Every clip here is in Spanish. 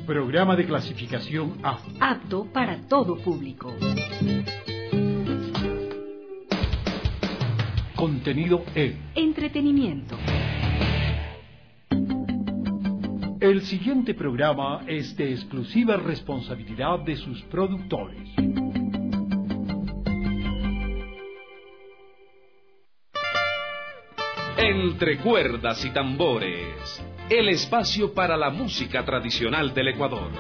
Programa de clasificación A. Apto para todo público. Contenido E. Entretenimiento. El siguiente programa es de exclusiva responsabilidad de sus productores. Entre cuerdas y tambores, el espacio para la música tradicional del Ecuador.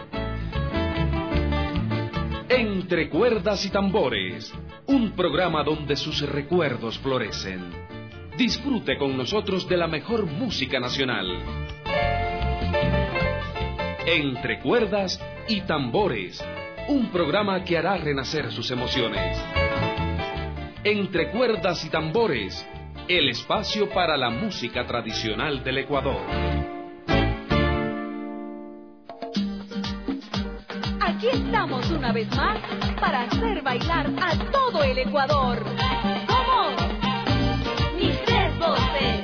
Entre cuerdas y tambores, un programa donde sus recuerdos florecen. Disfrute con nosotros de la mejor música nacional. Entre cuerdas y tambores, un programa que hará renacer sus emociones. Entre cuerdas y tambores, el espacio para la música tradicional del Ecuador. Aquí estamos una vez más para hacer bailar a todo el Ecuador. Somos Mis Tres Voces.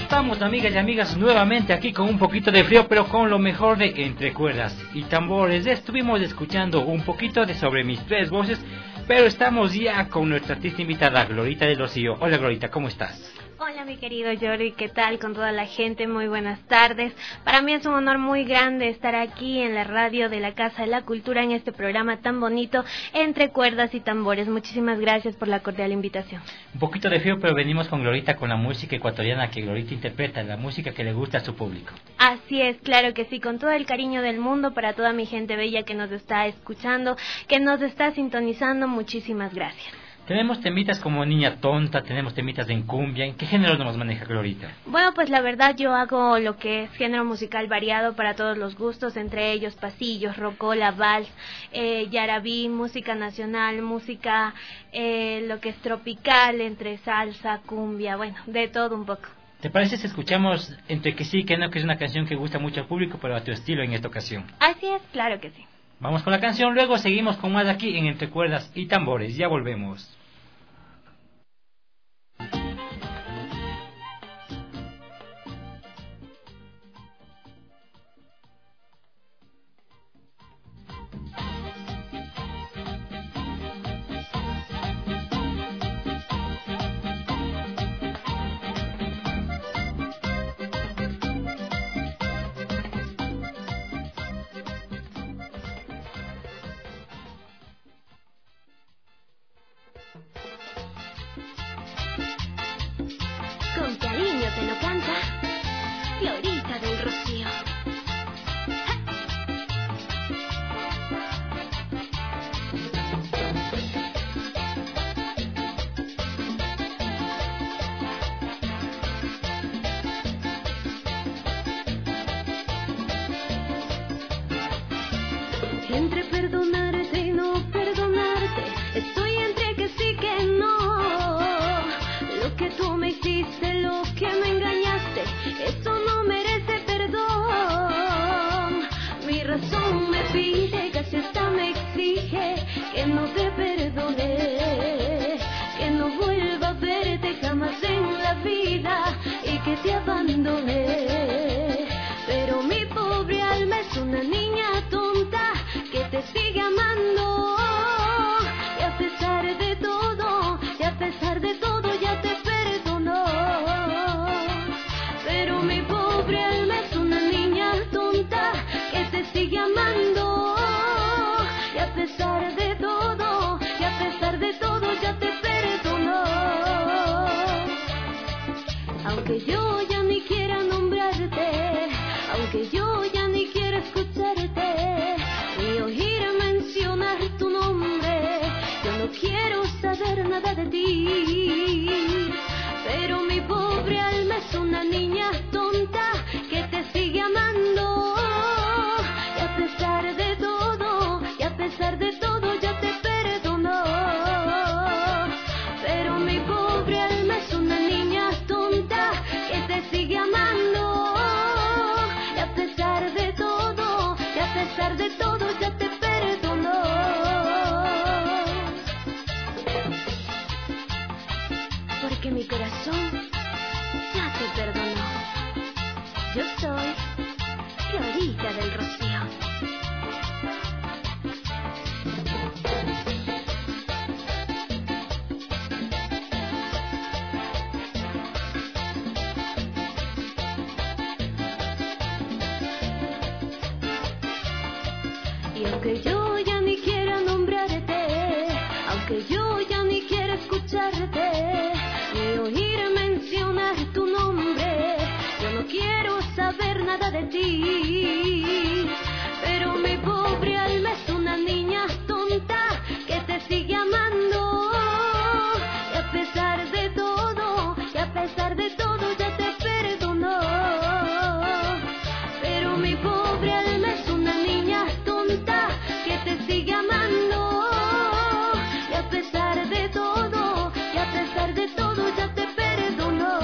estamos, amigas y amigas, nuevamente aquí con un poquito de frío, pero con lo mejor de Entre Cuerdas y Tambores. Estuvimos escuchando un poquito de Sobre mis tres voces, pero estamos ya con nuestra artista invitada, Glorita del Rocío. Hola, Glorita, ¿cómo estás? Hola, mi querido Jordi, ¿qué tal con toda la gente? Muy buenas tardes. Para mí es un honor muy grande estar aquí en la radio de la Casa de la Cultura en este programa tan bonito, Entre Cuerdas y Tambores. Muchísimas gracias por la cordial invitación. Un poquito de frío, pero venimos con Glorita, con la música ecuatoriana que Glorita interpreta, la música que le gusta a su público. Así es, claro que sí, con todo el cariño del mundo para toda mi gente bella que nos está escuchando, que nos está sintonizando. Muchísimas gracias. Tenemos temitas como Niña Tonta, tenemos temitas en cumbia. ¿En qué género nos maneja Glorita? Bueno, pues la verdad yo hago lo que es género musical variado para todos los gustos, entre ellos pasillos, rocola, vals, yarabí, música nacional, música lo que es tropical, entre salsa, cumbia, bueno, de todo un poco. ¿Te parece si escuchamos Entre que sí, que no, que es una canción que gusta mucho al público, pero a tu estilo en esta ocasión? Así es, claro que sí. Vamos con la canción, luego seguimos con más aquí en Entre Cuerdas y Tambores. Ya volvemos. Con cariño te lo canta Glorita del Rocío. Entre perdonarte y no perdonarte, estoy entre que sí que no. Lo que tú me hiciste, lo que me engañaste, eso no merece perdón. Mi razón me pide, casi hasta me exige que no te perdone, que no vuelva a verte jamás en la vida y que te abandone. Pero mi pobre alma es una niña tonta que te sigue amando, y a pesar de todo, y a pesar de todo ya te perdonó. Pero mi pobre alma es una niña tonta que te sigue amando, y a pesar de todo, y a pesar de todo ya te perdonó. Aunque yo ya ni quiera nombrarte, aunque yo ya ni quiera escucharte, ni oír mencionar tu nombre, yo no quiero saber nada de ti. Pero mi pobre alma es una niña tonta que te sigue amando, y a pesar de todo, y a pesar de todo ya te perdonó. Pero mi pobre alma es una niña tonta que te sigue amando, y a pesar de todo, y a pesar de todo ya te perdonó. Porque mi corazón ya te perdonó. Yo soy Glorita del Rocío. Y aunque yo ya ni quiera nombrarte, aunque yo ya ni quiera escucharte, ni oír mencionar tu nombre, yo no quiero saber nada de ti. Pero mi pobre alma es una niña tonta que te sigue amando, y a pesar de todo, y a pesar de todo ya te perdonó. Pero mi pobre alma es una niña tonta que te sigue amando, y a pesar de todo, y a pesar de todo ya te perdonó.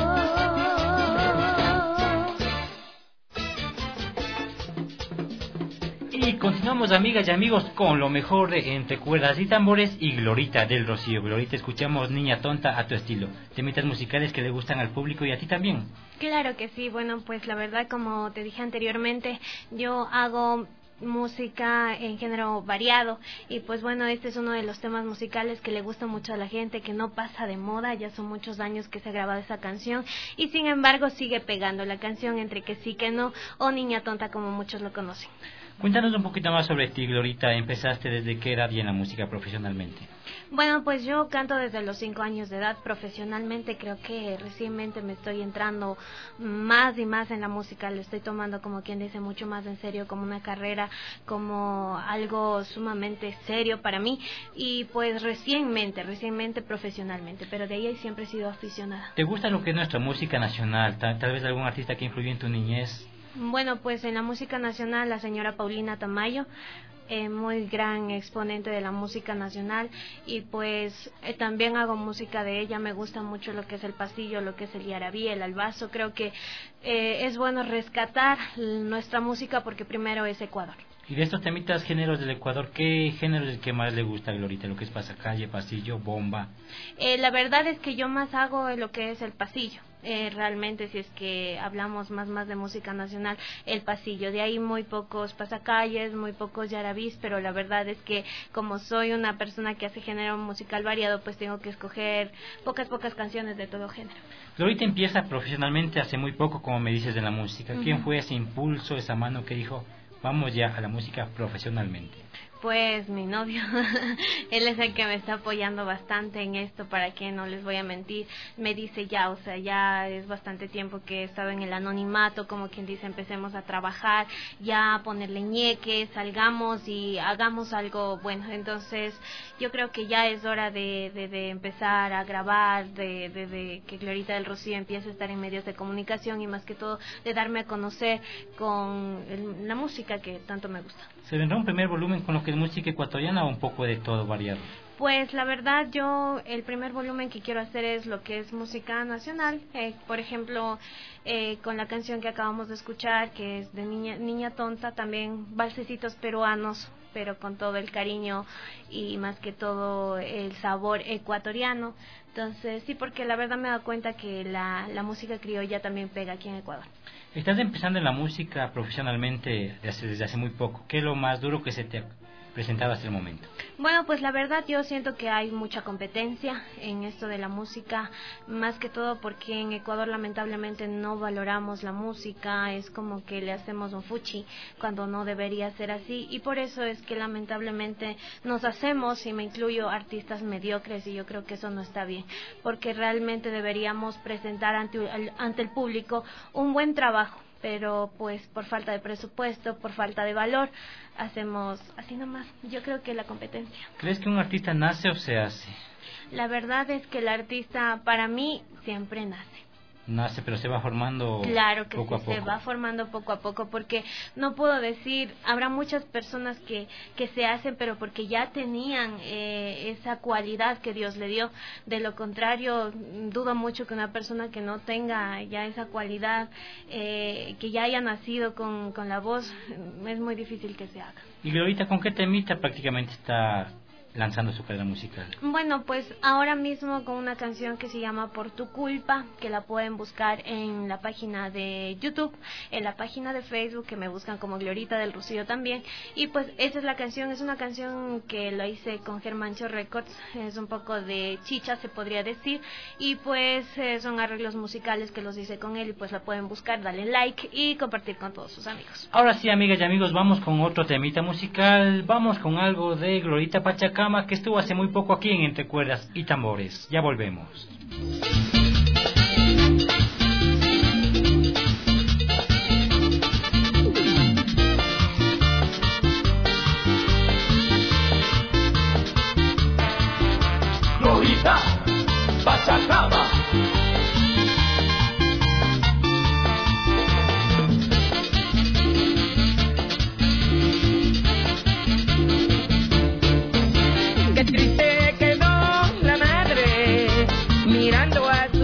Y continuamos, amigas y amigos, con lo mejor de Entre Cuerdas y Tambores y Glorita del Rocío. Glorita, escuchamos Niña Tonta a tu estilo. Temitas musicales que le gustan al público y a ti también. Claro que sí, bueno, pues la verdad, como te dije anteriormente, yo hago música en género variado y pues bueno, este es uno de los temas musicales que le gusta mucho a la gente, que no pasa de moda. Ya son muchos años que se ha grabado esa canción y sin embargo sigue pegando la canción Entre que sí que no, o Niña Tonta como muchos lo conocen. Cuéntanos un poquito más sobre ti, Glorita. ¿Empezaste desde qué edad y en la música profesionalmente? Bueno, pues yo canto desde los 5 años de edad. Profesionalmente creo que recientemente me estoy entrando más y más en la música. Lo estoy tomando, como quien dice, mucho más en serio, como una carrera, como algo sumamente serio para mí. Y pues recientemente profesionalmente, pero de ahí siempre he sido aficionada. ¿Te gusta lo que es nuestra música nacional? Tal vez algún artista que influyó en tu niñez. Bueno, pues en la música nacional, la señora Paulina Tamayo, muy gran exponente de la música nacional, y pues también hago música de ella. Me gusta mucho lo que es el pasillo, lo que es el yarabí, el albazo. Creo que es bueno rescatar nuestra música porque primero es Ecuador. Y de estos temitas géneros del Ecuador, ¿qué género es el que más le gusta a Glorita? ¿Lo que es pasacalle, pasillo, bomba? La verdad es que yo más hago lo que es el pasillo. Realmente, si es que hablamos más de música nacional, el pasillo. De ahí muy pocos pasacalles, muy pocos yarabís, pero la verdad es que como soy una persona que hace género musical variado, pues tengo que escoger pocas canciones de todo género. Glorita empieza profesionalmente hace muy poco, como me dices, de la música. ¿Quién fue ese impulso, esa mano que dijo, vamos ya a la música profesionalmente? Pues mi novio, él es el que me está apoyando bastante en esto, para que no les voy a mentir. Me dice ya, o sea, ya es bastante tiempo que he estado en el anonimato, como quien dice, empecemos a trabajar, ya a ponerle ñeque, salgamos y hagamos algo bueno. Entonces yo creo que ya es hora de empezar a grabar, de que Glorita del Rocío empiece a estar en medios de comunicación y más que todo de darme a conocer con la música que tanto me gusta. ¿Se vendrá un primer volumen con lo que es música ecuatoriana o un poco de todo variado? Pues la verdad, yo el primer volumen que quiero hacer es lo que es música nacional. Por ejemplo, con la canción que acabamos de escuchar, que es de Niña Tonta, también valsecitos peruanos, pero con todo el cariño y más que todo el sabor ecuatoriano. Entonces sí, porque la verdad me he dado cuenta que la música criolla también pega aquí en Ecuador. Estás empezando en la música profesionalmente desde hace muy poco. ¿Qué es lo más duro que se te ha presentado hasta el momento? Bueno, pues la verdad yo siento que hay mucha competencia en esto de la música, más que todo porque en Ecuador lamentablemente no valoramos la música. Es como que le hacemos un fuchi cuando no debería ser así, y por eso es que lamentablemente nos hacemos, y me incluyo, artistas mediocres, y yo creo que eso no está bien, porque realmente deberíamos presentar ante el público un buen trabajo, pero pues por falta de presupuesto, por falta de valor, hacemos así nomás. Yo creo que la competencia. ¿Crees que un artista nace o se hace? La verdad es que el artista, para mí, siempre nace. Nace, pero se va formando claro que poco a sí, poco. se va formando poco a poco, porque no puedo decir, habrá muchas personas que se hacen, pero porque ya tenían esa cualidad que Dios le dio. De lo contrario, dudo mucho que una persona que no tenga ya esa cualidad, que ya haya nacido con la voz, es muy difícil que se haga. Y Glorita, ¿con qué temita prácticamente está lanzando su carrera musical? Bueno, pues ahora mismo con una canción que se llama Por tu culpa, que la pueden buscar en la página de YouTube, en la página de Facebook, que me buscan como Glorita del Rocío también. Y pues esa es la canción, es una canción que la hice con Germancho Records, es un poco de chicha se podría decir, y pues son arreglos musicales que los hice con él, y pues la pueden buscar, darle like y compartir con todos sus amigos. Ahora sí, amigas y amigos, vamos con otro temita musical, vamos con algo de Glorita Pachacama, que estuvo hace muy poco aquí en Entre Cuerdas y Tambores. Ya volvemos. Glorita Pachacama. Qué triste quedó la madre mirando a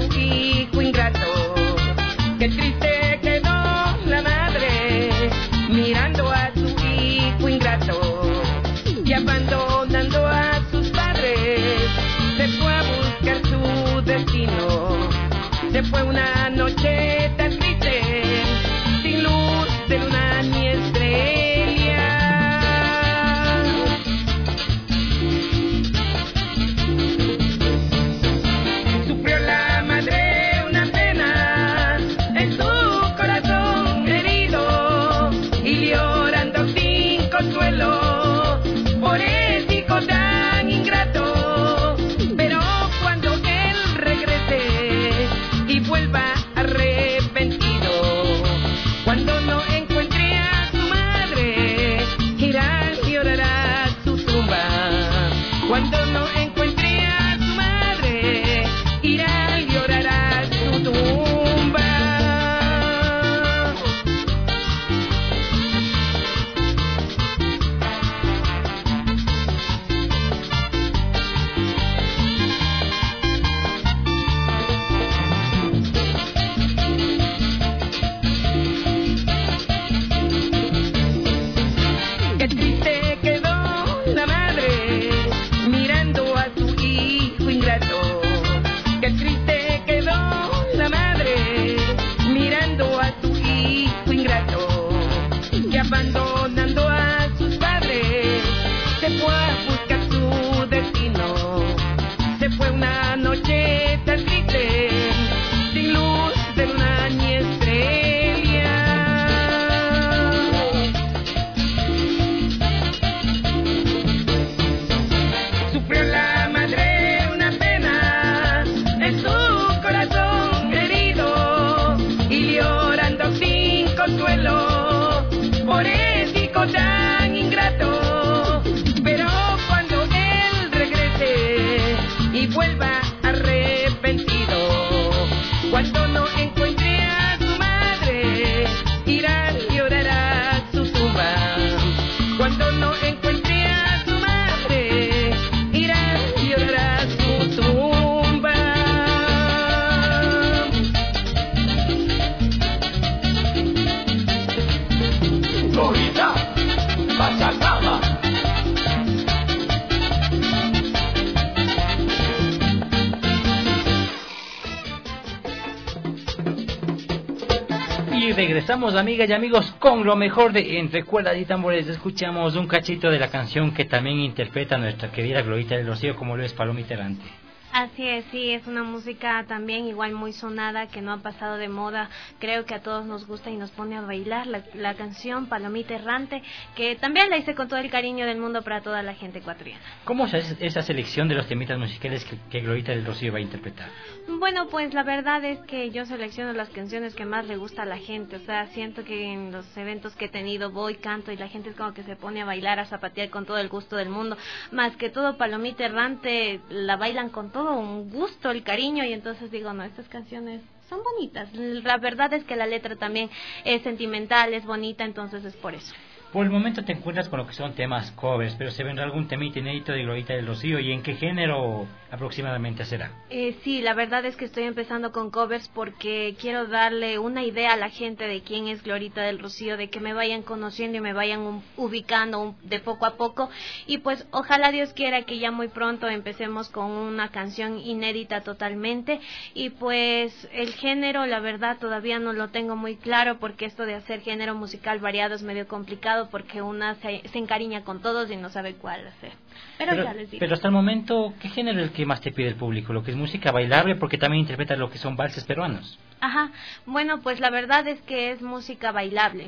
regresamos, amigas y amigos, con lo mejor de Entre Cuerdas y Tambores. Escuchamos un cachito de la canción que también interpreta nuestra querida Glorita del Rocío, como lo es Palomita Errante. Así es, sí, es una música también igual muy sonada, que no ha pasado de moda. Creo que a todos nos gusta y nos pone a bailar la canción Palomita Errante, que también la hice con todo el cariño del mundo para toda la gente ecuatoriana. ¿Cómo es esa selección de los temitas musicales que Glorita del Rocío va a interpretar? Bueno, pues la verdad es que yo selecciono las canciones que más le gusta a la gente. O sea, siento que en los eventos que he tenido voy, canto y la gente es como que se pone a bailar, a zapatear con todo el gusto del mundo. Más que todo, Palomita Errante la bailan con todo un gusto, el cariño, y entonces digo, no, estas canciones son bonitas. La verdad es que la letra también es sentimental, es bonita, entonces es por eso. Por el momento te encuentras con lo que son temas covers, pero ¿se vendrá algún temita inédito de Glorita del Rocío? ¿Y en qué género aproximadamente será? Sí, la verdad es que estoy empezando con covers porque quiero darle una idea a la gente de quién es Glorita del Rocío, de que me vayan conociendo y me vayan ubicando de poco a poco. Y pues ojalá Dios quiera que ya muy pronto empecemos con una canción inédita totalmente. Y pues el género, la verdad, todavía no lo tengo muy claro, porque esto de hacer género musical variado es medio complicado, porque una se encariña con todos y no sabe cuál hacer. Pero ya les digo. Pero hasta el momento, ¿qué género es el que más te pide el público? ¿Lo que es música bailable? Porque también interpretas lo que son valses peruanos. Ajá, bueno, pues la verdad es que es música bailable,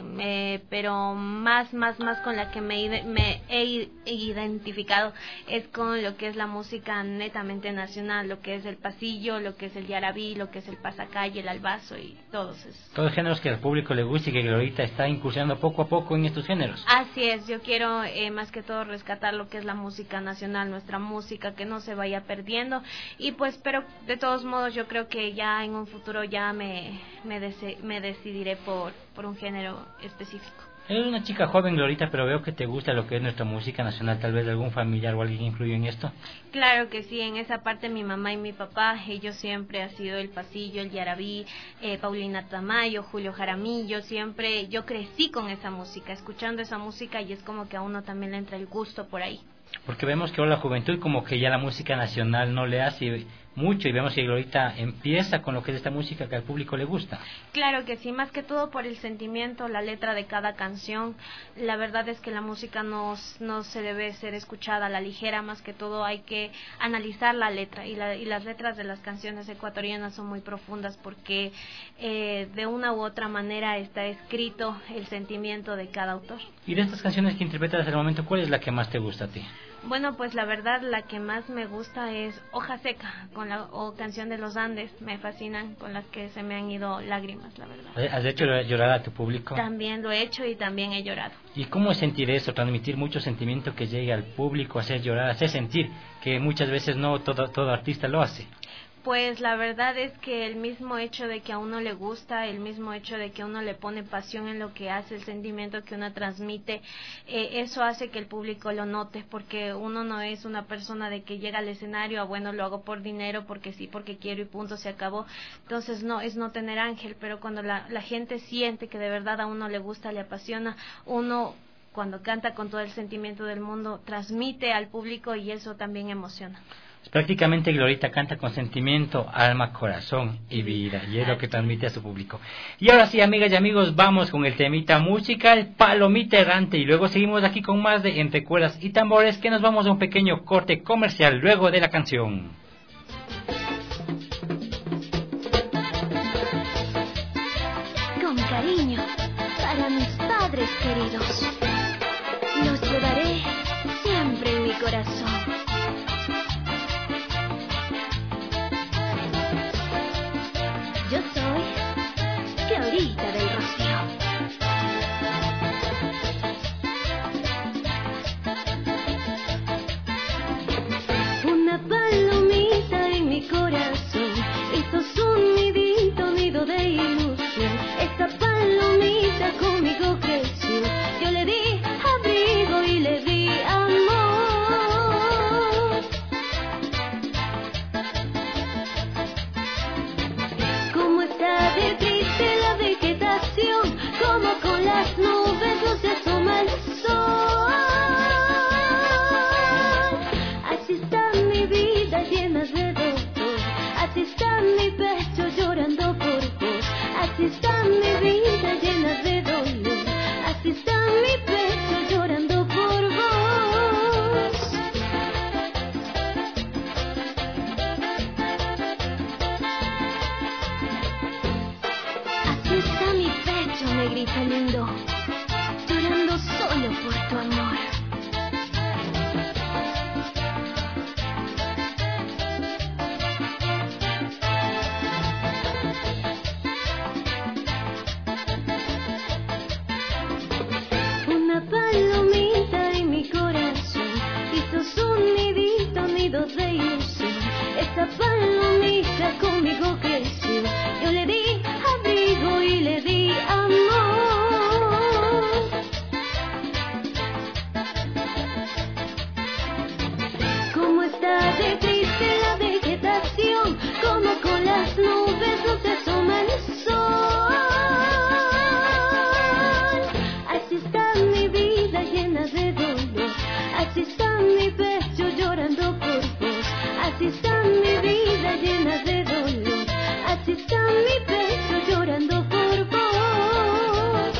pero más con la que me he identificado es con lo que es la música netamente nacional, lo que es el pasillo, lo que es el yarabí, lo que es el pasacalle, el albazo y todos esos. Todos géneros que al público le gusta y que Glorita está incursionando poco a poco en estos géneros. Así es, yo quiero más que todo rescatar lo que es la música nacional, nuestra música, que no se vaya perdiendo, y pues, pero de todos modos yo creo que ya en un futuro ya me decidiré por un género específico. Eres una chica joven, Glorita, pero veo que te gusta lo que es nuestra música nacional. ¿Tal vez algún familiar o alguien influyó en esto? Claro que sí, en esa parte mi mamá y mi papá, ellos siempre ha sido el pasillo, el yarabí, Paulina Tamayo, Julio Jaramillo, siempre yo crecí con esa música, escuchando esa música, y es como que a uno también le entra el gusto por ahí. Porque vemos que ahora la juventud como que ya la música nacional no le hace mucho, y vemos que Glorita empieza con lo que es esta música que al público le gusta. Claro que sí, más que todo por el sentimiento, la letra de cada canción. La verdad es que la música no se debe ser escuchada a la ligera, más que todo hay que analizar la letra, y las letras de las canciones ecuatorianas son muy profundas, porque de una u otra manera está escrito el sentimiento de cada autor. Y de estas canciones que interpretas hasta el momento, ¿cuál es la que más te gusta a ti? Bueno, pues la verdad la que más me gusta es Hoja Seca o Canción de los Andes. Me fascinan, con las que se me han ido lágrimas, la verdad. ¿Has hecho llorar a tu público? También lo he hecho y también he llorado. ¿Y cómo es sentir eso? Transmitir mucho sentimiento que llegue al público, hacer llorar, hacer sentir, que muchas veces no todo artista lo hace. Pues la verdad es que el mismo hecho de que a uno le gusta, el mismo hecho de que uno le pone pasión en lo que hace, el sentimiento que uno transmite, eso hace que el público lo note, porque uno no es una persona de que llega al escenario, bueno, lo hago por dinero, porque sí, porque quiero y punto, se acabó. Entonces no, es no tener ángel, pero cuando la gente siente que de verdad a uno le gusta, le apasiona, uno cuando canta con todo el sentimiento del mundo, transmite al público, y eso también emociona. Prácticamente Glorita canta con sentimiento, alma, corazón y vida, y es lo que transmite a su público. Y ahora sí, amigas y amigos, vamos con el temita musical Palomita Errante, y luego seguimos aquí con más de Entre Cuerdas y Tambores, que nos vamos a un pequeño corte comercial luego de la canción. Con cariño para mis padres queridos, los llevaré siempre en mi corazón. Yo soy Glorita del Rocío. Una palomita en mi corazón hizo un nido de ilusión. Esta palomita conmigo creció. Yo le di abrigo y le di amor. pecho, negrita lindo, llorando solo por tu amor. Una palomita en mi corazón hizo su nidito, nido de ilusión. Esa palomita conmigo creció. Yo le di abrigo y le di amor. Cómo está de triste la vegetación, como con las nubes no se asoma el sol. Así está mi vida llena de dolor, así está mi pecho llorando por vos. Así está mi vida llena de dolor, así está mi pecho llorando por vos.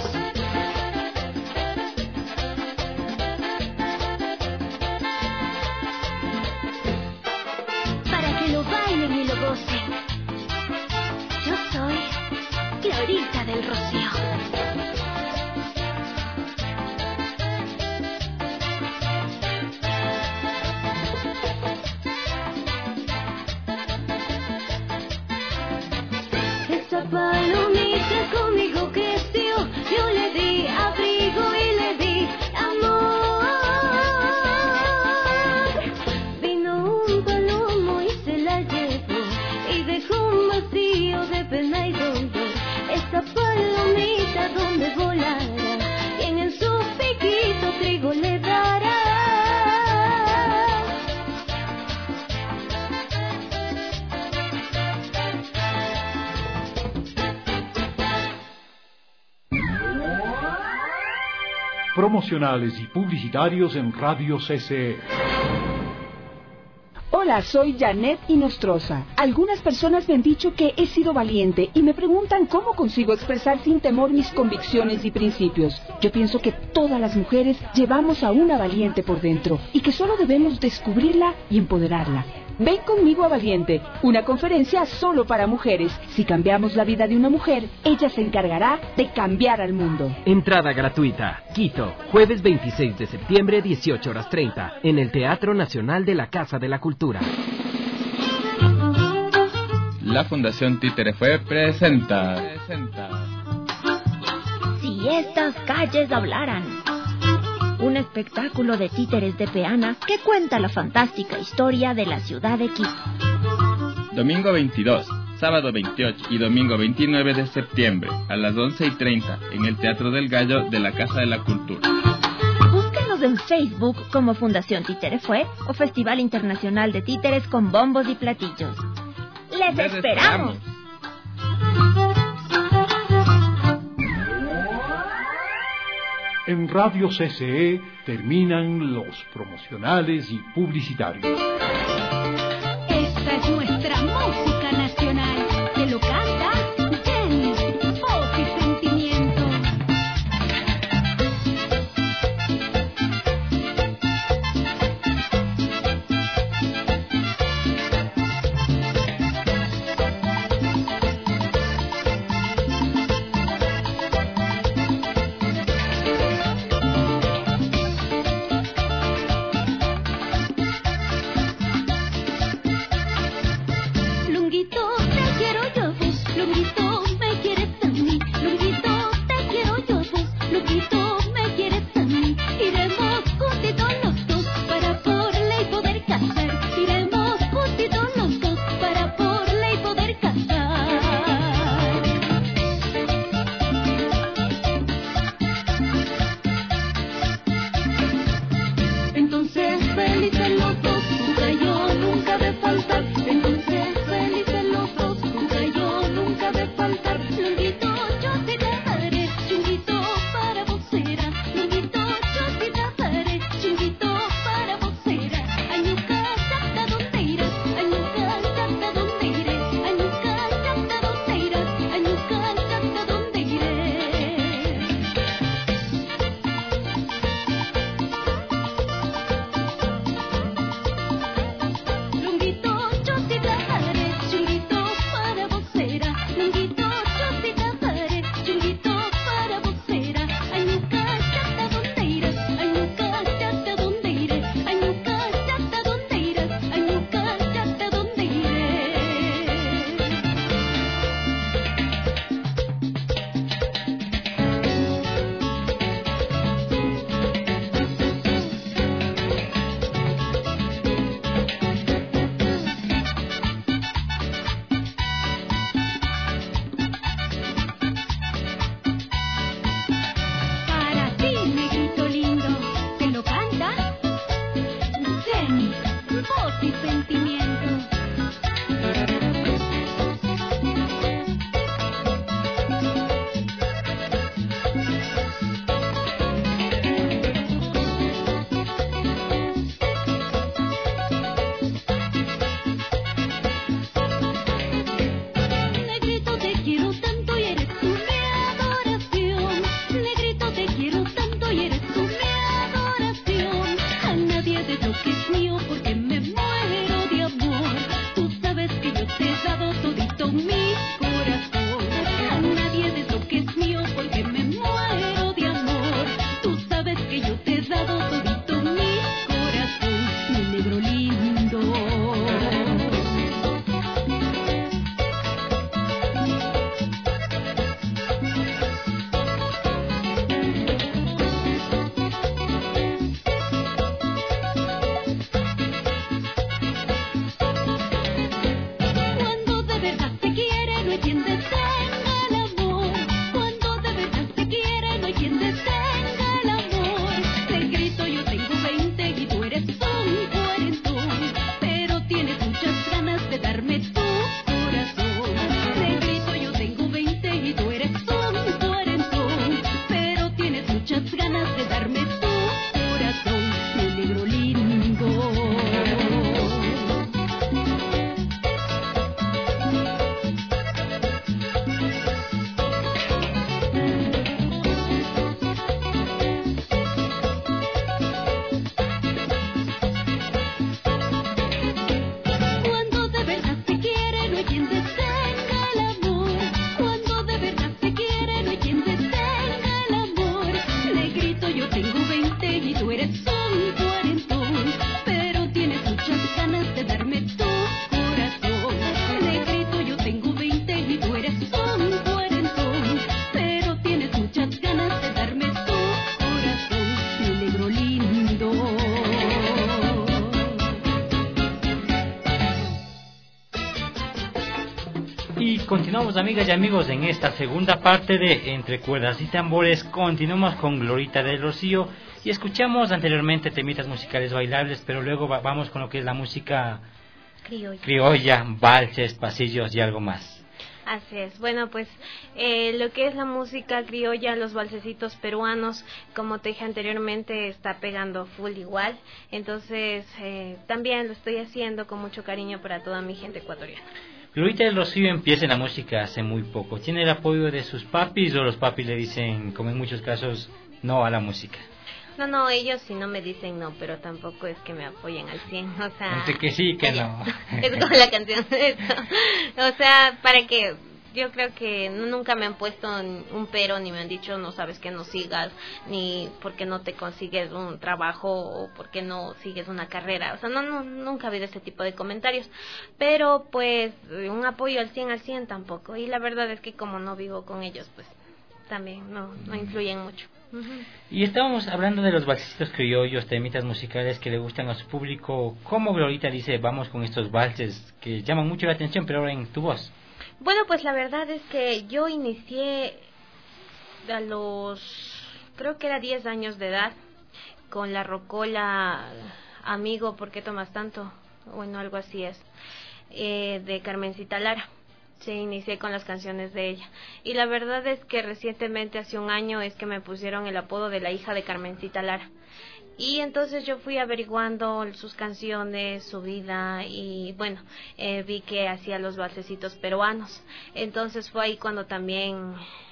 Para que lo bailen y lo gocen, yo soy Glorita del Rocío. Esa palomita conmigo creció, yo le di abrigo y le di amor. Vino un palomo y se la llevó y dejó un vacío de pena y dolor. Esa palomita donde volará, quien en su piquito trigo le dará. Promocionales y publicitarios en Radio CCE. Hola, soy Janet Inostroza. Algunas personas me han dicho que he sido valiente y me preguntan cómo consigo expresar sin temor mis convicciones y principios. Yo pienso que todas las mujeres llevamos a una valiente por dentro y que solo debemos descubrirla y empoderarla. Ven conmigo a Valiente, una conferencia solo para mujeres. Si cambiamos la vida de una mujer, ella se encargará de cambiar al mundo. Entrada gratuita. Quito, jueves 26 de septiembre, 18:30, en el Teatro Nacional de la Casa de la Cultura. La Fundación Títere Fue presenta. Si estas calles hablaran. Un espectáculo de títeres de peana que cuenta la fantástica historia de la ciudad de Quito. Domingo 22, sábado 28 y domingo 29 de septiembre a las 11:30 en el Teatro del Gallo de la Casa de la Cultura. Búsquenos en Facebook como Fundación Títere Fue o Festival Internacional de Títeres con Bombos y Platillos. ¡Les esperamos! En Radio CCE terminan los promocionales y publicitarios. Esta es nuestra música nacional, que lo canta Jenny, voz y sentimiento. continuamos, amigas y amigos, en esta segunda parte de Entre Cuerdas y Tambores. Continuamos con Glorita del Rocío y escuchamos anteriormente temitas musicales bailables, pero luego vamos con lo que es la música criolla, valses, pasillos y algo más. Así es. Bueno, pues lo que es la música criolla, los valsecitos peruanos, como te dije anteriormente, está pegando full igual. Entonces, también lo estoy haciendo con mucho cariño para toda mi gente ecuatoriana. Glorita del Rocío empieza en la música hace muy poco. ¿Tiene el apoyo de sus papis o los papis le dicen, como en muchos casos, no a la música? No, ellos sí no me dicen no, pero tampoco es que me apoyen al 100, o sea... Entre que sí, que no. Es como la canción de esto. O sea, para que... Yo creo que nunca me han puesto un pero, ni me han dicho no sabes que no sigas, ni porque no te consigues un trabajo o porque no sigues una carrera. O sea, nunca ha habido ese tipo de comentarios. Pero pues un apoyo al 100 tampoco. Y la verdad es que como no vivo con ellos, pues también no influyen mucho. Y estábamos hablando de los valsecitos criollos, temitas musicales que le gustan a su público. ¿Cómo Glorita dice vamos con estos valses que llaman mucho la atención, pero ahora en tu voz? Bueno, pues la verdad es que yo inicié a creo que era 10 años de edad, con la rocola Amigo, ¿por qué tomas tanto? Bueno, algo así es, de Carmencita Lara. Sí, inicié con las canciones de ella. Y la verdad es que recientemente, hace un año, es que me pusieron el apodo de la hija de Carmencita Lara. Y entonces yo fui averiguando sus canciones, su vida, y bueno, vi que hacía los valsecitos peruanos. Entonces fue ahí cuando también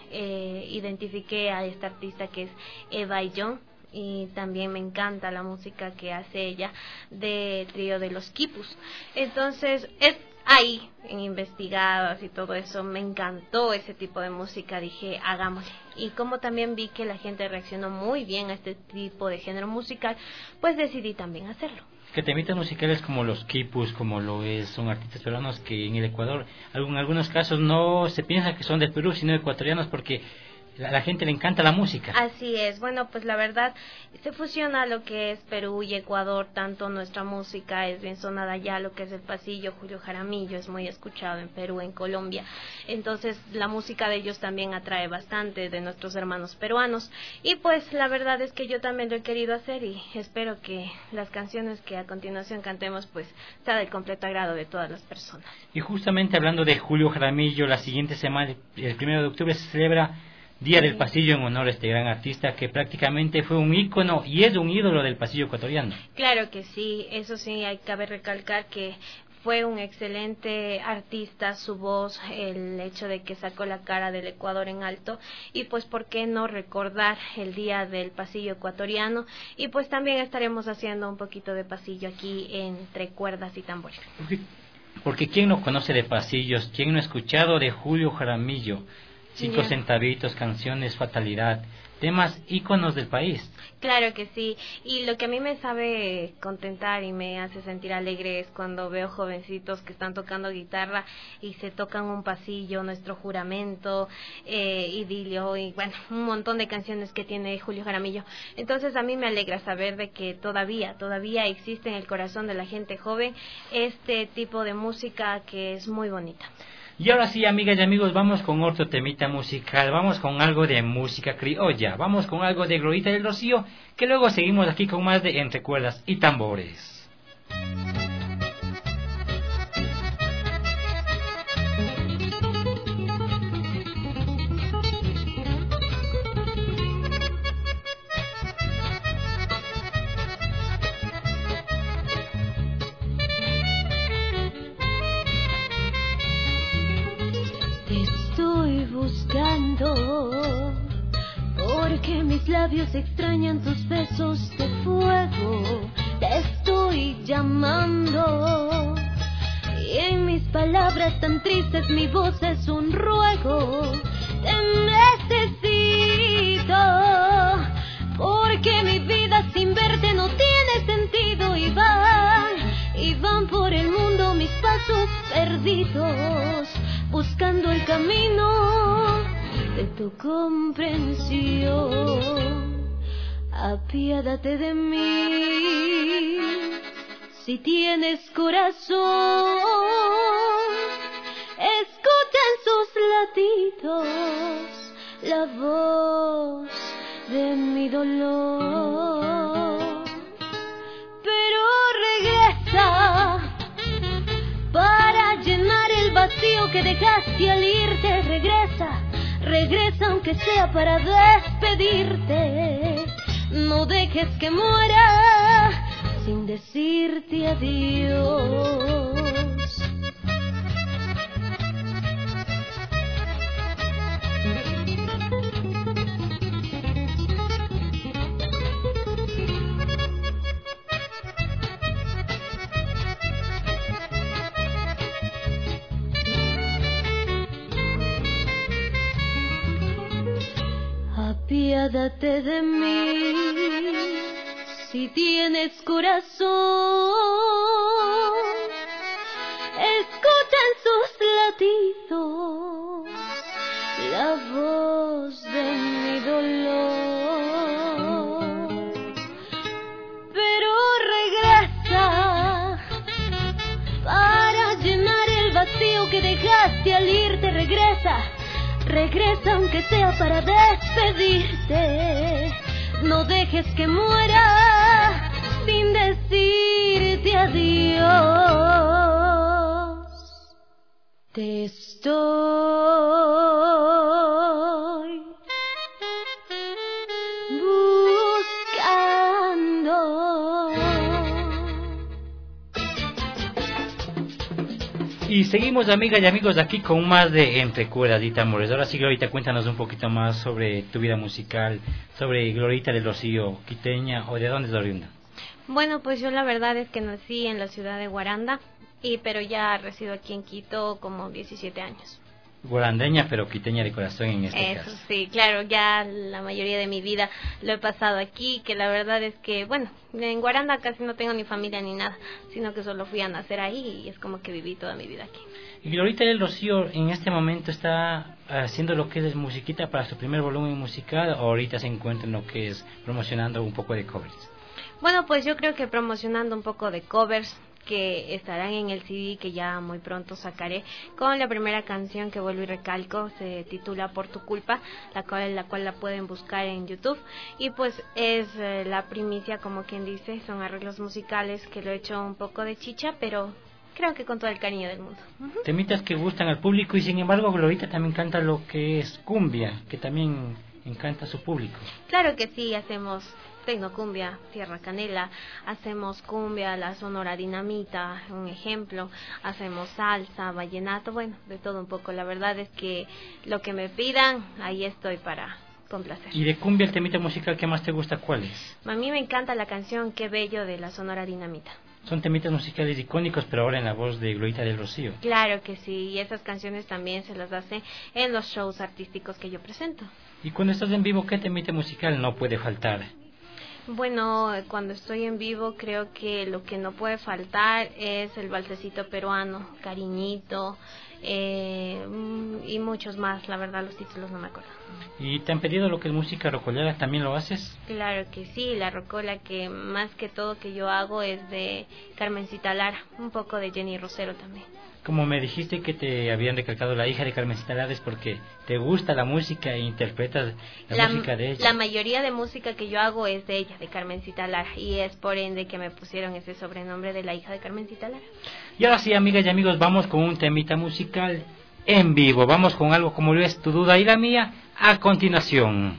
identifiqué a esta artista que es Eva John. Y también me encanta la música que hace ella de trío de los Quipus. Entonces es ahí, en investigadas y todo eso, me encantó ese tipo de música, dije hagámosle. Y como también vi que la gente reaccionó muy bien a este tipo de género musical, pues decidí también hacerlo. Que temitas musicales como los Quipus, como lo es, son artistas peruanos que en el Ecuador, en algunos casos no se piensa que son del Perú, sino ecuatorianos, porque a la gente le encanta la música. Así es. Bueno, pues la verdad se fusiona lo que es Perú y Ecuador, tanto nuestra música es bien sonada allá, lo que es el pasillo, Julio Jaramillo es muy escuchado en Perú, en Colombia. Entonces la música de ellos también atrae bastante de nuestros hermanos peruanos. Y pues la verdad es que yo también lo he querido hacer y espero que las canciones que a continuación cantemos pues sea del completo agrado de todas las personas. Y justamente hablando de Julio Jaramillo, la siguiente semana, el 1 de octubre, se celebra Día del Pasillo en honor a este gran artista que prácticamente fue un ícono y es un ídolo del pasillo ecuatoriano. Claro que sí, eso sí, cabe recalcar que fue un excelente artista, su voz, el hecho de que sacó la cara del Ecuador en alto, y pues por qué no recordar el Día del Pasillo Ecuatoriano, y pues también estaremos haciendo un poquito de pasillo aquí Entre Cuerdas y Tambores. Porque ¿quién no conoce de pasillos? ¿Quién no ha escuchado de Julio Jaramillo? 5 centavitos, canciones, fatalidad, temas íconos del país. Claro que sí, y lo que a mí me sabe contentar y me hace sentir alegre es cuando veo jovencitos que están tocando guitarra y se tocan un pasillo, Nuestro Juramento, Idilio y bueno, un montón de canciones que tiene Julio Jaramillo. Entonces a mí me alegra saber de que todavía existe en el corazón de la gente joven este tipo de música que es muy bonita. Y ahora sí, amigas y amigos, vamos con otro temita musical, vamos con algo de música criolla, vamos con algo de Glorita del Rocío, que luego seguimos aquí con más de Entre Cuerdas y Tambores. Porque mis labios extrañan tus besos de fuego. Te estoy llamando y en mis palabras tan tristes mi voz es un ruego. Te necesito porque mi vida sin verte no tiene sentido y van por el mundo mis pasos perdidos, buscando el camino de tu comprensión. Apiádate de mí si tienes corazón. Escucha el latidos, la voz de mi dolor. Pero regresa para llenar el vacío que dejaste al irte. Regresa aunque sea para despedirte. No dejes que muera sin decirte adiós. Apiádate de mí, si tienes corazón, escucha en sus latidos la voz de mi dolor. Pero regresa para llenar el vacío que dejaste al irte. Regresa aunque sea para despedirte. No dejes que muera sin decirte adiós. Te estoy buscando. Y seguimos, amigas y amigos, aquí con más de Entre Cuerdas y Tambores. Ahora sí, Glorita, cuéntanos un poquito más sobre tu vida musical, sobre Glorita del Rocío, quiteña, o de dónde es oriunda. Bueno, pues yo la verdad es que nací en la ciudad de Guaranda, pero ya resido aquí en Quito como 17 años. Guarandeña, pero quiteña de corazón en este caso. Eso sí, claro, ya la mayoría de mi vida lo he pasado aquí, que la verdad es que, bueno, en Guaranda casi no tengo ni familia ni nada, sino que solo fui a nacer ahí y es como que viví toda mi vida aquí. Y Glorita del Rocío en este momento está haciendo lo que es musiquita para su primer volumen musical, o ahorita se encuentra en lo que es promocionando un poco de covers. Bueno, pues yo creo que promocionando un poco de covers que estarán en el CD que ya muy pronto sacaré, con la primera canción que vuelvo y recalco, se titula Por tu culpa, la cual la pueden buscar en YouTube, y pues es la primicia, como quien dice, son arreglos musicales que lo he hecho un poco de chicha, pero creo que con todo el cariño del mundo. Temitas que gustan al público, y sin embargo Glorita también canta lo que es cumbia, que también encanta a su público. Claro que sí, hacemos tecnocumbia, Tierra Canela, hacemos cumbia, la Sonora Dinamita, un ejemplo, hacemos salsa, vallenato, bueno, de todo un poco. La verdad es que lo que me pidan, ahí estoy para complacer. ¿Y de cumbia, el temita musical que más te gusta, cuál es? A mí me encanta la canción Qué Bello de la Sonora Dinamita. Son temitas musicales icónicos, pero ahora en la voz de Glorita del Rocío. Claro que sí, y esas canciones también se las hace en los shows artísticos que yo presento. Y cuando estás en vivo, ¿qué temita musical no puede faltar? Bueno, cuando estoy en vivo creo que lo que no puede faltar es el valsecito peruano, Cariñito, y muchos más, la verdad los títulos no me acuerdo. ¿Y te han pedido lo que es música rocolera, también lo haces? Claro que sí, la rocola que más que todo que yo hago es de Carmencita Lara, un poco de Jenny Rosero también. Como me dijiste que te habían recalcado la hija de Carmencita Lara, es porque te gusta la música e interpretas la música de ella. La mayoría de música que yo hago es de ella, de Carmencita Lara, y es por ende que me pusieron ese sobrenombre de la hija de Carmencita Lara. Y ahora sí, amigas y amigos, vamos con un temita musical en vivo. Vamos con algo como lo es Tu Duda y la Mía a continuación.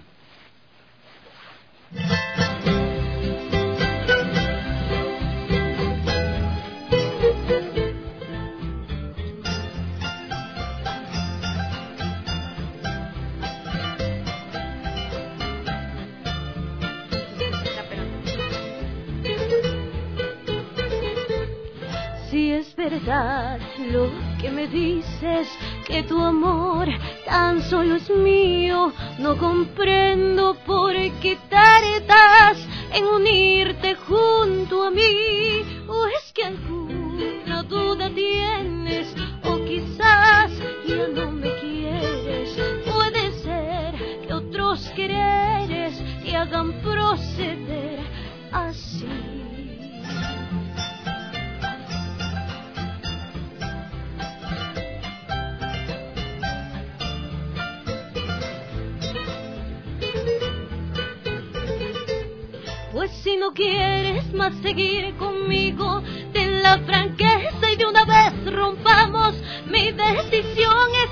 Si es verdad lo que me dices, que tu amor tan solo es mío, no comprendo por qué tardas en unirte junto a mí. ¿O es que alguna duda tienes? ¿O quizás ya no me quieres? Puede ser que otros quereres te hagan proceder así. Pues si no quieres más seguir conmigo, ten la franqueza y de una vez rompamos. Mi decisión es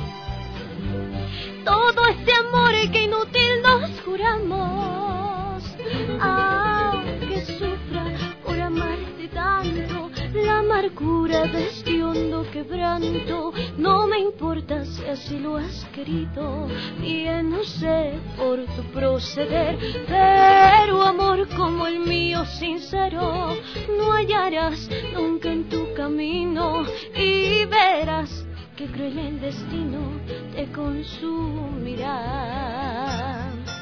todo este amor que inútil nos juramos. Aunque sufra por amarte tanto, la amargura de este hondo quebranto, no me importa si así lo has querido. Bien no sé por tu proceder, pero amor como el mío sincero no hallarás nunca en tu camino, y verás que cruel el destino te consumirá.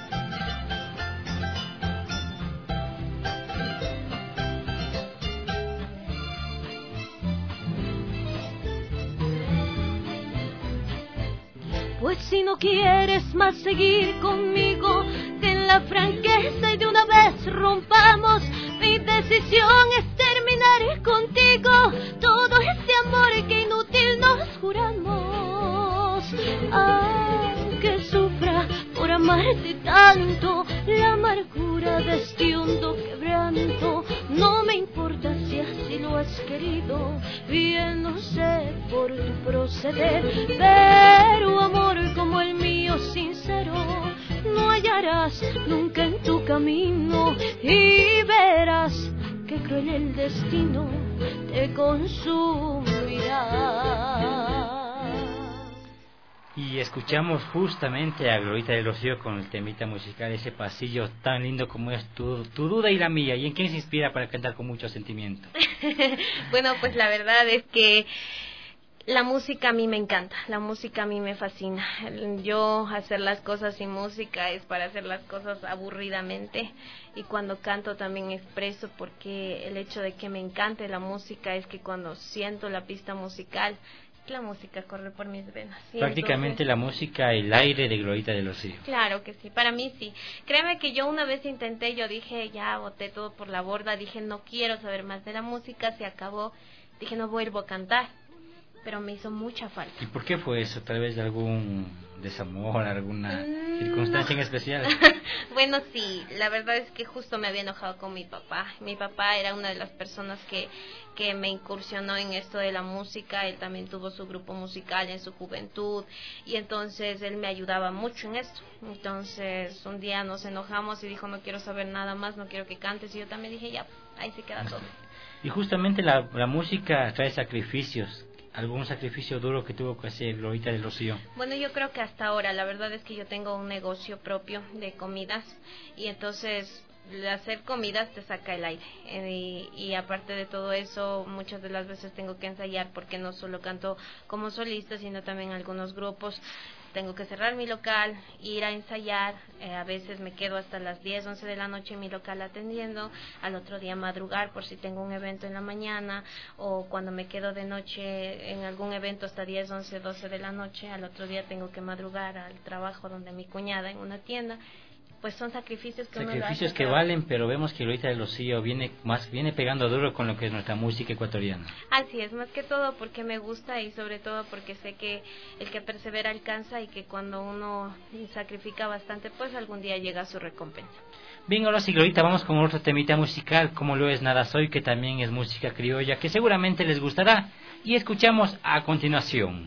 Pues si no quieres más seguir conmigo, ten la franqueza y de una vez rompamos. Mi decisión es terminar contigo todo este amor que inútil nos juramos. Aunque sufra por amarte tanto, la amargura de este hondo quebranto, no me importa si así lo has querido. Bien no sé por tu proceder, pero amor como el mío sincero no hallarás nunca en tu camino, y verás que cruel el destino te consumirá. Y escuchamos justamente a Glorita del Rocío con el temita musical, ese pasillo tan lindo como es tu duda y la mía. ¿Y en quién se inspira para cantar con mucho sentimiento? Bueno, pues la verdad es que la música a mí me encanta, la música a mí me fascina. Yo hacer las cosas sin música es para hacer las cosas aburridamente, y cuando canto también expreso, porque el hecho de que me encante la música es que cuando siento la pista musical, la música corre por mis venas. Prácticamente entonces, la música, el aire de Glorita del Rocío. Claro que sí, para mí sí. Créeme que yo una vez intenté, yo dije, ya boté todo por la borda, dije, no quiero saber más de la música, se acabó, dije, no vuelvo a cantar. Pero me hizo mucha falta. ¿Y por qué fue eso? ¿Tal vez de algún desamor, alguna circunstancia en especial? Bueno, sí, la verdad es que justo me había enojado con mi papá. Mi papá era una de las personas que me incursionó en esto de la música. Él también tuvo su grupo musical en su juventud, y entonces él me ayudaba mucho en esto. Entonces un día nos enojamos y dijo, no quiero saber nada más, no quiero que cantes, y yo también dije, ya, ahí se queda todo. Y justamente la música trae sacrificios. ¿Algún sacrificio duro que tuvo que hacer Glorita del Rocío? Bueno, yo creo que hasta ahora, la verdad es que yo tengo un negocio propio de comidas, y entonces hacer comidas te saca el aire, y aparte de todo eso, muchas de las veces tengo que ensayar, porque no solo canto como solista, sino también en algunos grupos. Tengo que cerrar mi local, ir a ensayar, a veces me quedo hasta las 10, 11 de la noche en mi local atendiendo, al otro día madrugar por si tengo un evento en la mañana, o cuando me quedo de noche en algún evento hasta 10, 11, 12 de la noche, al otro día tengo que madrugar al trabajo donde mi cuñada en una tienda. Pues son sacrificios que sacrificios uno que valen, pero vemos que Glorita del Rocío viene pegando duro con lo que es nuestra música ecuatoriana. Así es, más que todo porque me gusta, y sobre todo porque sé que el que persevera alcanza, y que cuando uno sacrifica bastante, pues algún día llega a su recompensa. Bien, ahora sí, Glorita, vamos con otro temita musical, como lo es Nada Soy, que también es música criolla, que seguramente les gustará, y escuchamos a continuación.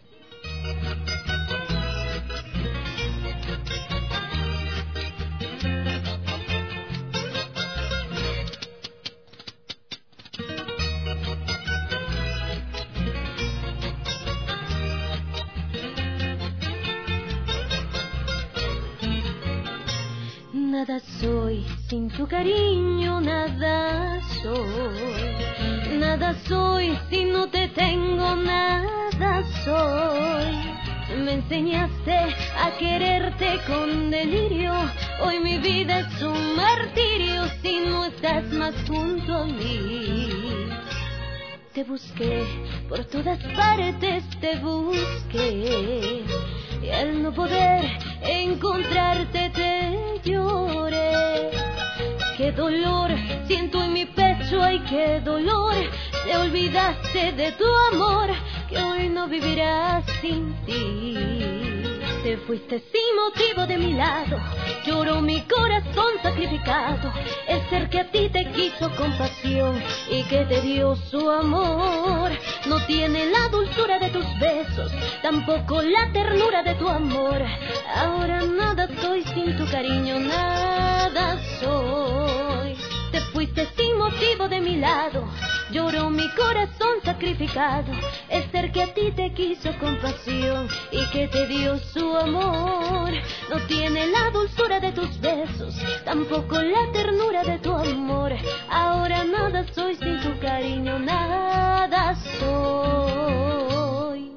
Nada soy sin tu cariño, nada soy. Nada soy si no te tengo, nada soy. Me enseñaste a quererte con delirio, hoy mi vida es un martirio si no estás más junto a mí. Te busqué por todas partes, te busqué, y al no poder encontrarte te lloré. Qué dolor siento en mi pecho, ay qué dolor. Te olvidaste de tu amor, que hoy no vivirás sin ti. Te fuiste sin motivo de mi lado, lloró mi corazón sacrificado. El ser que a ti te quiso con pasión y que te dio su amor no tiene la dulzura de tus besos, tampoco la ternura de tu amor. Ahora nada soy sin tu cariño, nada soy. Te fuiste sin motivo de mi lado, lloró mi corazón sacrificado. El ser que a ti te quiso con pasión y que te dio su amor no tiene la dulzura de tus besos, tampoco la ternura de tu amor. Ahora nada soy sin tu cariño, nada soy.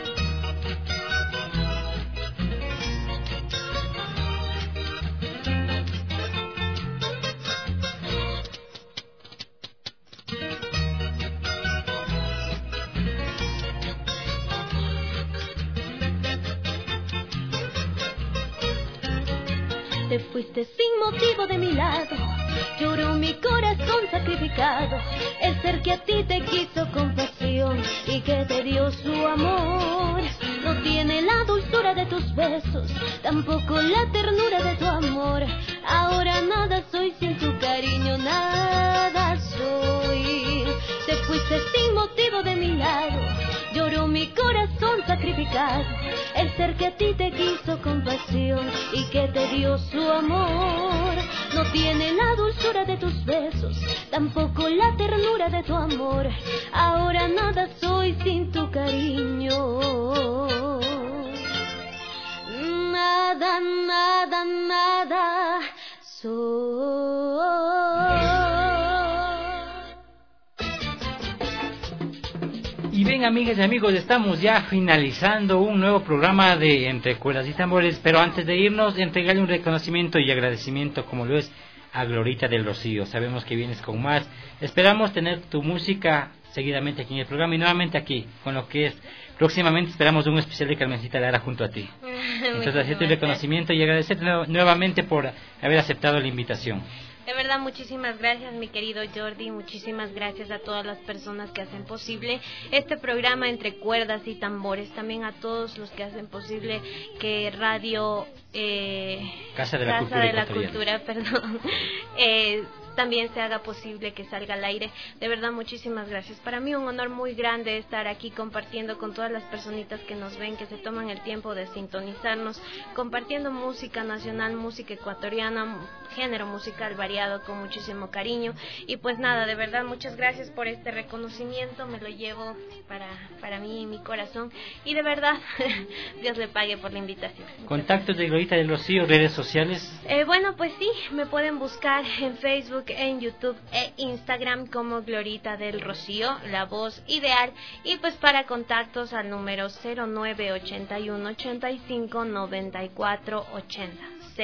Te fuiste sin motivo de mi lado, lloró mi corazón sacrificado. El ser que a ti te quiso con pasión y que te dio su amor no tiene la dulzura de tus besos, tampoco la ternura de tu amor. Ahora nada soy sin tu cariño, nada soy. Te fuiste sin motivo de mi lado, lloró mi corazón sacrificado. El ser que a ti te quiso con pasión y que te dio su amor no tiene la dulzura de tus besos, tampoco la ternura de tu amor. Ahora nada soy sin tu cariño, nada, nada, nada soy. Y bien, amigas y amigos, estamos ya finalizando un nuevo programa de Entre Cuerdas y Tambores, pero antes de irnos, entregarle un reconocimiento y agradecimiento como lo es a Glorita del Rocío. Sabemos que vienes con más, esperamos tener tu música seguidamente aquí en el programa y nuevamente aquí, con lo que es, próximamente esperamos un especial de Carmencita Lara junto a ti. Entonces, hacerte un reconocimiento y agradecerte nuevamente por haber aceptado la invitación. De verdad, muchísimas gracias, mi querido Jordi. Muchísimas gracias a todas las personas que hacen posible este programa Entre Cuerdas y Tambores. También a todos los que hacen posible que Radio Casa de la Cultura, también se haga posible que salga al aire. De verdad, muchísimas gracias. Para mí un honor muy grande estar aquí compartiendo con todas las personitas que nos ven, que se toman el tiempo de sintonizarnos, compartiendo música nacional, música ecuatoriana, género musical variado con muchísimo cariño. Y pues nada, de verdad, muchas gracias por este reconocimiento. Me lo llevo para mí y mi corazón. Y de verdad, Dios le pague por la invitación. ¿Contactos de Glorita del Rocío, redes sociales? Bueno, pues sí, me pueden buscar en Facebook, en YouTube e Instagram como Glorita del Rocío, la voz ideal. Y pues para contactos al número 0981 85 94 80,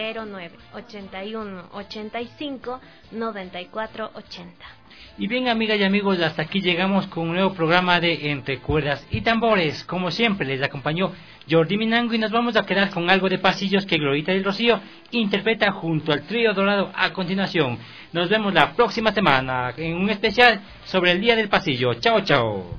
0981 85 94 80. Y bien, amigas y amigos, hasta aquí llegamos con un nuevo programa de Entre Cuerdas y Tambores. Como siempre, les acompañó Jordi Minango y nos vamos a quedar con algo de pasillos que Glorita del Rocío interpreta junto al Trío Dorado a continuación. Nos vemos la próxima semana en un especial sobre el Día del Pasillo. Chao, chao.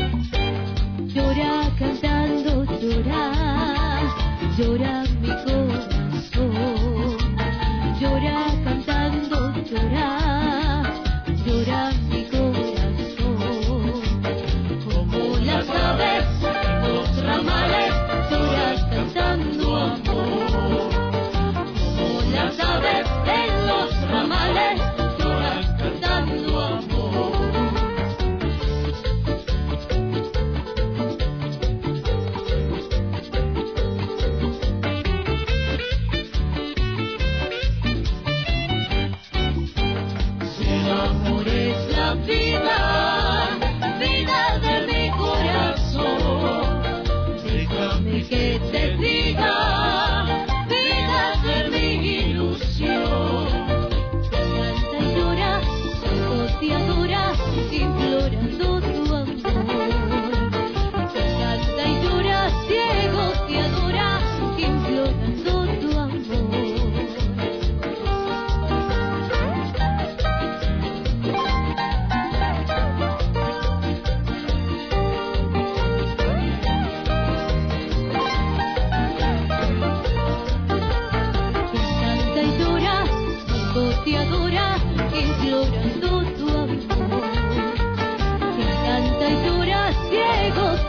Llora cantando, llora mi corazón.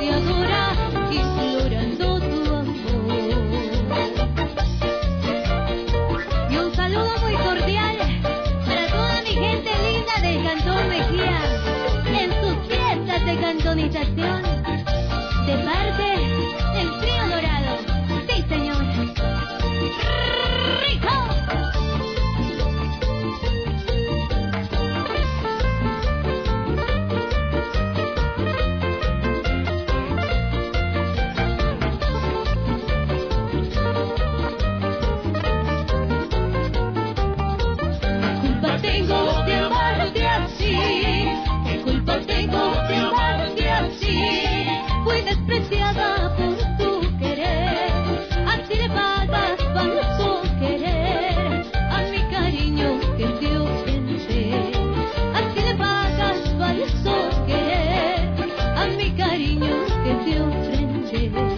te adora, implorando tu amor. Y un saludo muy cordial para toda mi gente linda del Cantón Mejía en sus fiestas de cantonización, de parte del Trío Dorado. Sí, señor. ¡Rico! Tengo de amarte así, ¿qué culpa tengo de amarte así? Fui despreciada por tu querer, así le pagas falso querer a mi cariño que te ofrendé. Así le pagas falso querer a mi cariño que te ofrendé.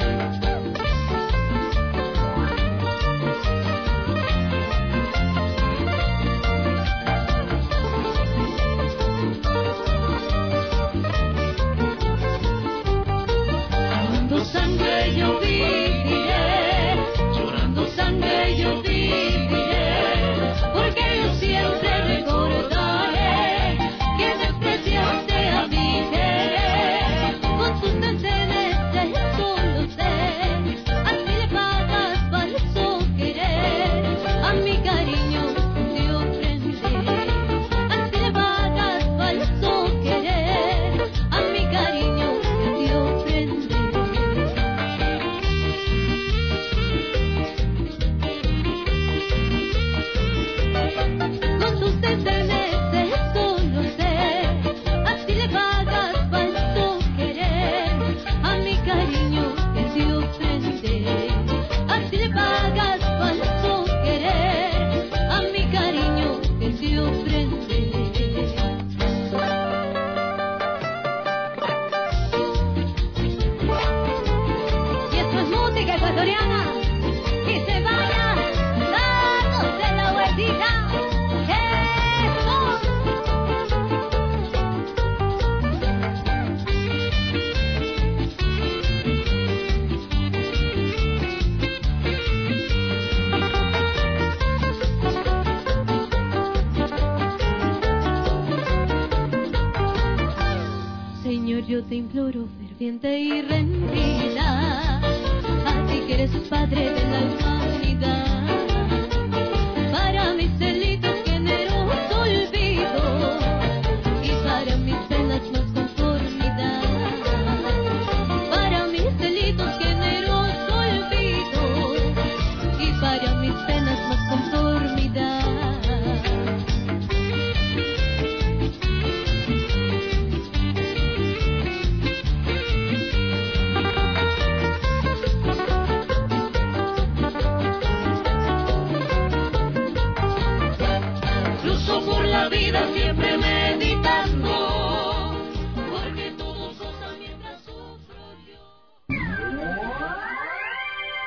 Yo te imploro ferviente y rendida, a ti que eres padre de la humanidad, para mis delitos generoso olvido y para mis penas más conformidad, para mis delitos generoso olvido y para mis penas más conformidad. Siempre me